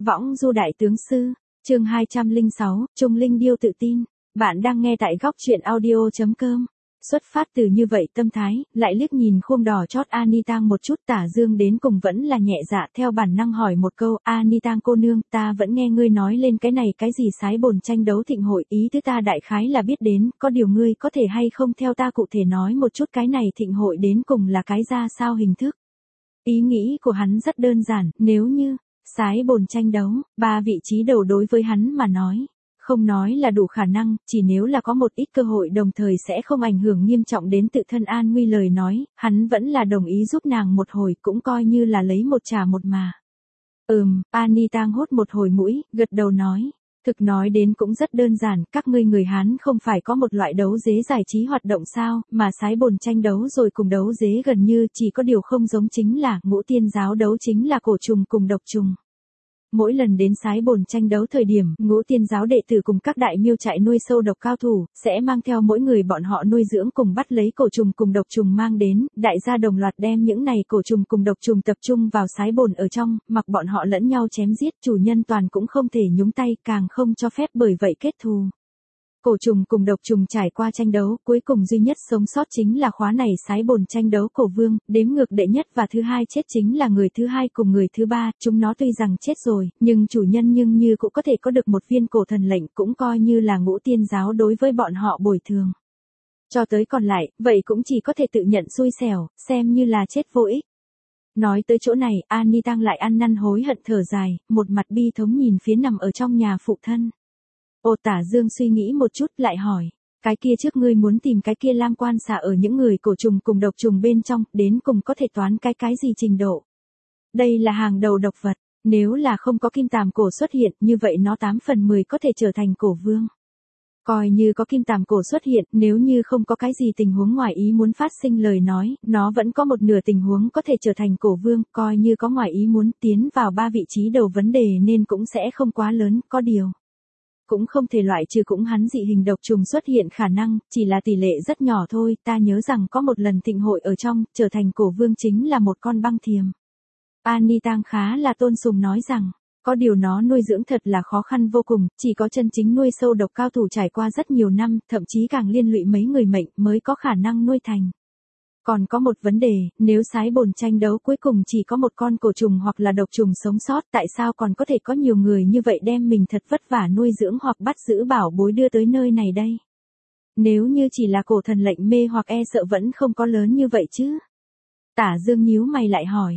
Võng du đại tướng sư, chương 206, Trung Linh Điêu tự tin. Bạn đang nghe tại góc truyện audio.com. Xuất phát từ như vậy tâm thái, lại liếc nhìn khuôn đỏ chót Anitang một chút, Tả Dương đến cùng vẫn là nhẹ dạ theo bản năng hỏi một câu, Anitang cô nương, ta vẫn nghe ngươi nói lên cái này cái gì sái bồn tranh đấu thịnh hội, ý thứ ta đại khái là biết đến, có điều ngươi có thể hay không theo ta cụ thể nói một chút cái này thịnh hội đến cùng là cái ra sao hình thức. Ý nghĩ của hắn rất đơn giản, nếu như sái bồn tranh đấu, 3 vị trí đầu đối với hắn mà nói, không nói là đủ khả năng, chỉ nếu là có một ít cơ hội đồng thời sẽ không ảnh hưởng nghiêm trọng đến tự thân an nguy lời nói, hắn vẫn là đồng ý giúp nàng một hồi, cũng coi như là lấy một trà một mà. Anitang hốt một hồi mũi, gật đầu nói. Thực nói đến cũng rất đơn giản, các ngươi người Hán không phải có một loại đấu dế giải trí hoạt động sao, mà sái bồn tranh đấu rồi cùng đấu dế gần như, chỉ có điều không giống chính là, Ngũ Tiên giáo đấu chính là cổ trùng cùng độc trùng. Mỗi lần đến sái bồn tranh đấu thời điểm, Ngũ Tiên giáo đệ tử cùng các đại miêu trại nuôi sâu độc cao thủ, sẽ mang theo mỗi người bọn họ nuôi dưỡng cùng bắt lấy cổ trùng cùng độc trùng mang đến, đại gia đồng loạt đem những này cổ trùng cùng độc trùng tập trung vào sái bồn ở trong, mặc bọn họ lẫn nhau chém giết, chủ nhân toàn cũng không thể nhúng tay, càng không cho phép bởi vậy kết thù. Cổ trùng cùng độc trùng trải qua tranh đấu, cuối cùng duy nhất sống sót chính là khóa này sái bồn tranh đấu cổ vương, đếm ngược đệ nhất và thứ hai chết chính là người thứ hai cùng người thứ ba, chúng nó tuy rằng chết rồi, nhưng chủ nhân nhưng như cũng có thể có được một viên cổ thần lệnh, cũng coi như là Ngũ Tiên giáo đối với bọn họ bồi thường. Cho tới còn lại, vậy cũng chỉ có thể tự nhận xui xẻo, xem như là chết vô ích. Nói tới chỗ này, Anitang lại ăn năn hối hận thở dài, một mặt bi thống nhìn phía nằm ở trong nhà phụ thân. Tả Dương suy nghĩ một chút lại hỏi, cái kia trước ngươi muốn tìm cái kia lam quan xạ ở những người cổ trùng cùng độc trùng bên trong, đến cùng có thể toán cái gì trình độ. Đây là hàng đầu độc vật, nếu là không có kim tàm cổ xuất hiện, như vậy nó 8 phần 10 có thể trở thành cổ vương. Coi như có kim tàm cổ xuất hiện, nếu như không có cái gì tình huống ngoài ý muốn phát sinh lời nói, nó vẫn có một nửa tình huống có thể trở thành cổ vương, coi như có ngoài ý muốn tiến vào 3 vị trí đầu vấn đề nên cũng sẽ không quá lớn, có điều. Cũng không thể loại trừ cũng hắn dị hình độc trùng xuất hiện khả năng, chỉ là tỷ lệ rất nhỏ thôi, ta nhớ rằng có một lần thịnh hội ở trong, trở thành cổ vương chính là một con băng thiềm. Anitang khá là tôn sùng nói rằng, có điều nó nuôi dưỡng thật là khó khăn vô cùng, chỉ có chân chính nuôi sâu độc cao thủ trải qua rất nhiều năm, thậm chí càng liên lụy mấy người mệnh mới có khả năng nuôi thành. Còn có một vấn đề, nếu sái bồn tranh đấu cuối cùng chỉ có một con cổ trùng hoặc là độc trùng sống sót, tại sao còn có thể có nhiều người như vậy đem mình thật vất vả nuôi dưỡng hoặc bắt giữ bảo bối đưa tới nơi này đây? Nếu như chỉ là cổ thần lệnh mê hoặc e sợ vẫn không có lớn như vậy chứ? Tả Dương nhíu mày lại hỏi,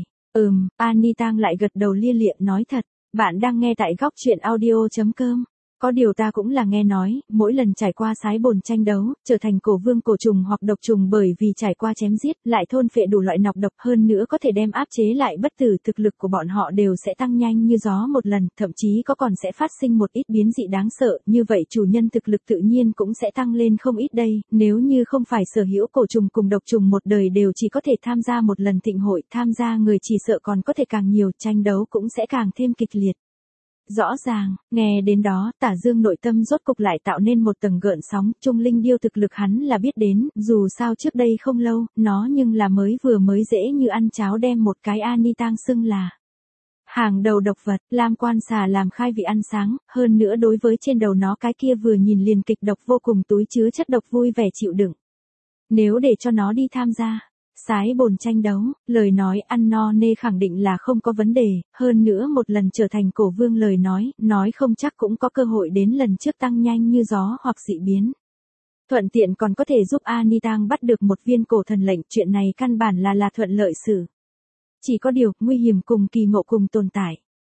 Anitang lại gật đầu lia lịa nói thật, bạn đang nghe tại góc truyện audio.com. Có điều ta cũng là nghe nói, mỗi lần trải qua sái bồn tranh đấu, trở thành cổ vương cổ trùng hoặc độc trùng bởi vì trải qua chém giết, lại thôn phệ đủ loại nọc độc hơn nữa có thể đem áp chế lại bất tử, thực lực của bọn họ đều sẽ tăng nhanh như gió một lần, thậm chí có còn sẽ phát sinh một ít biến dị đáng sợ, như vậy chủ nhân thực lực tự nhiên cũng sẽ tăng lên không ít đây, nếu như không phải sở hữu cổ trùng cùng độc trùng một đời đều chỉ có thể tham gia một lần thịnh hội, tham gia người chỉ sợ còn có thể càng nhiều, tranh đấu cũng sẽ càng thêm kịch liệt. Rõ ràng, nghe đến đó, Tả Dương nội tâm rốt cục lại tạo nên một tầng gợn sóng, Trung Linh Điêu thực lực hắn là biết đến, dù sao trước đây không lâu, nó nhưng là mới dễ như ăn cháo đem một cái Anitang xưng là hàng đầu độc vật, lam quan xà làm khai vị ăn sáng, hơn nữa đối với trên đầu nó cái kia vừa nhìn liền kịch độc vô cùng túi chứa chất độc vui vẻ chịu đựng. Nếu để cho nó đi tham gia sái bồn tranh đấu, lời nói ăn no nê khẳng định là không có vấn đề, hơn nữa một lần trở thành cổ vương lời nói không chắc cũng có cơ hội đến lần trước tăng nhanh như gió hoặc dị biến. Thuận tiện còn có thể giúp Anitang bắt được một viên cổ thần lệnh, chuyện này căn bản là thuận lợi xử. Chỉ có điều, nguy hiểm cùng kỳ ngộ cùng tồn tại.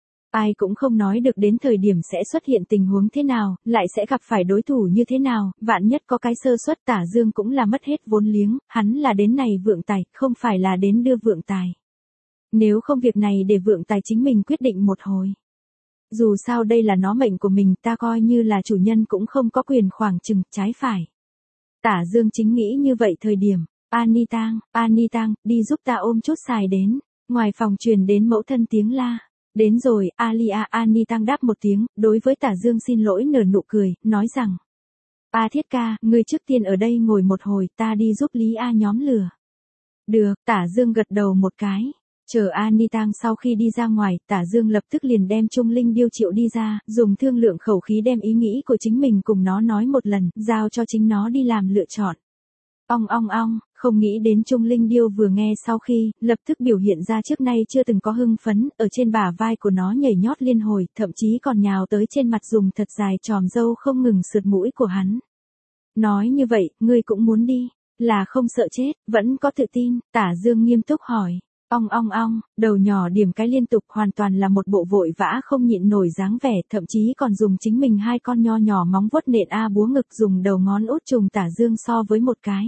Ai cũng không nói được đến thời điểm sẽ xuất hiện tình huống thế nào, lại sẽ gặp phải đối thủ như thế nào, vạn nhất có cái sơ suất. Tả Dương cũng là mất hết vốn liếng, hắn là đến này vượng tài, không phải là đến đưa vượng tài. Nếu không việc này để vượng tài chính mình quyết định một hồi. Dù sao đây là nó mệnh của mình, ta coi như là chủ nhân cũng không có quyền khoảng chừng trái phải. Tả Dương chính nghĩ như vậy thời điểm, Anitang, đi giúp ta ôm chút xài đến, ngoài phòng truyền đến mẫu thân tiếng la. Đến rồi, Anitang đáp một tiếng, đối với Tả Dương xin lỗi nở nụ cười, nói rằng. Thiết ca, ngươi trước tiên ở đây ngồi một hồi, ta đi giúp Lý A nhóm lửa. Được, Tả Dương gật đầu một cái. Chờ Ani Tang sau khi đi ra ngoài, Tả Dương lập tức liền đem Trung Linh Điêu triệu đi ra, dùng thương lượng khẩu khí đem ý nghĩ của chính mình cùng nó nói một lần, giao cho chính nó đi làm lựa chọn. Ong ong ong, không nghĩ đến Trung Linh Điêu vừa nghe sau khi, lập tức biểu hiện ra trước nay chưa từng có hưng phấn, ở trên bả vai của nó nhảy nhót liên hồi, thậm chí còn nhào tới trên mặt dùng thật dài chòm râu không ngừng sượt mũi của hắn. Nói như vậy, ngươi cũng muốn đi, là không sợ chết, vẫn có tự tin, Tả Dương nghiêm túc hỏi. Ong ong ong, đầu nhỏ điểm cái liên tục hoàn toàn là một bộ vội vã không nhịn nổi dáng vẻ, thậm chí còn dùng chính mình hai con nho nhỏ móng vuốt nện búa ngực dùng đầu ngón út trùng Tả Dương so với một cái.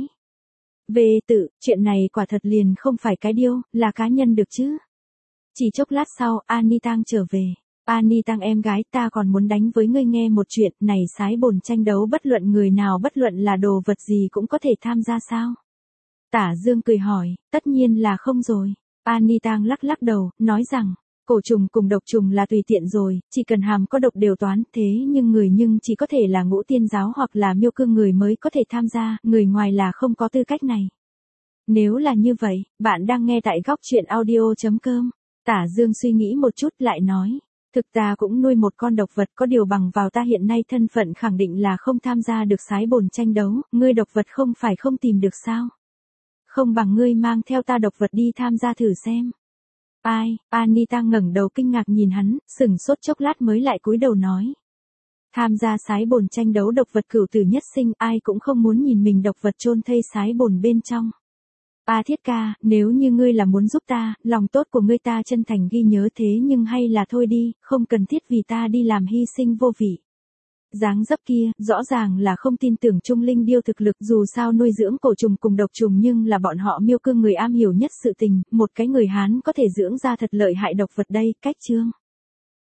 Về tự, chuyện này quả thật liền không phải cái điêu, là cá nhân được chứ. Chỉ chốc lát sau, Ani Tang trở về. Ani Tang em gái, ta còn muốn đánh với ngươi nghe một chuyện, này sái bồn tranh đấu bất luận người nào bất luận là đồ vật gì cũng có thể tham gia sao? Tả Dương cười hỏi, tất nhiên là không rồi. Ani Tang lắc lắc đầu, nói rằng, cổ trùng cùng độc trùng là tùy tiện rồi, chỉ cần hàm có độc đều toán, thế nhưng chỉ có thể là ngũ tiên giáo hoặc là miêu cương người mới có thể tham gia, người ngoài là không có tư cách này. Nếu là như vậy, bạn đang nghe tại góc truyện audio.com. Tả Dương suy nghĩ một chút lại nói, thực ta cũng nuôi một con độc vật, có điều bằng vào ta hiện nay thân phận khẳng định là không tham gia được sái bồn tranh đấu, ngươi độc vật không phải không tìm được sao? Không bằng ngươi mang theo ta độc vật đi tham gia thử xem. Ai? Ani Tang ngẩng đầu kinh ngạc nhìn hắn, sửng sốt chốc lát mới lại cúi đầu nói. Tham gia sái bồn tranh đấu độc vật cửu tử nhất sinh, ai cũng không muốn nhìn mình độc vật chôn thây sái bồn bên trong. Thiết ca, nếu như ngươi là muốn giúp ta, lòng tốt của ngươi ta chân thành ghi nhớ, thế nhưng hay là thôi đi, không cần thiết vì ta đi làm hy sinh vô vị. Dáng dấp kia, rõ ràng là không tin tưởng Trung Linh Điêu thực lực, dù sao nuôi dưỡng cổ trùng cùng độc trùng nhưng là bọn họ miêu cương người am hiểu nhất sự tình, một cái người Hán có thể dưỡng ra thật lợi hại độc vật đây, cách chương.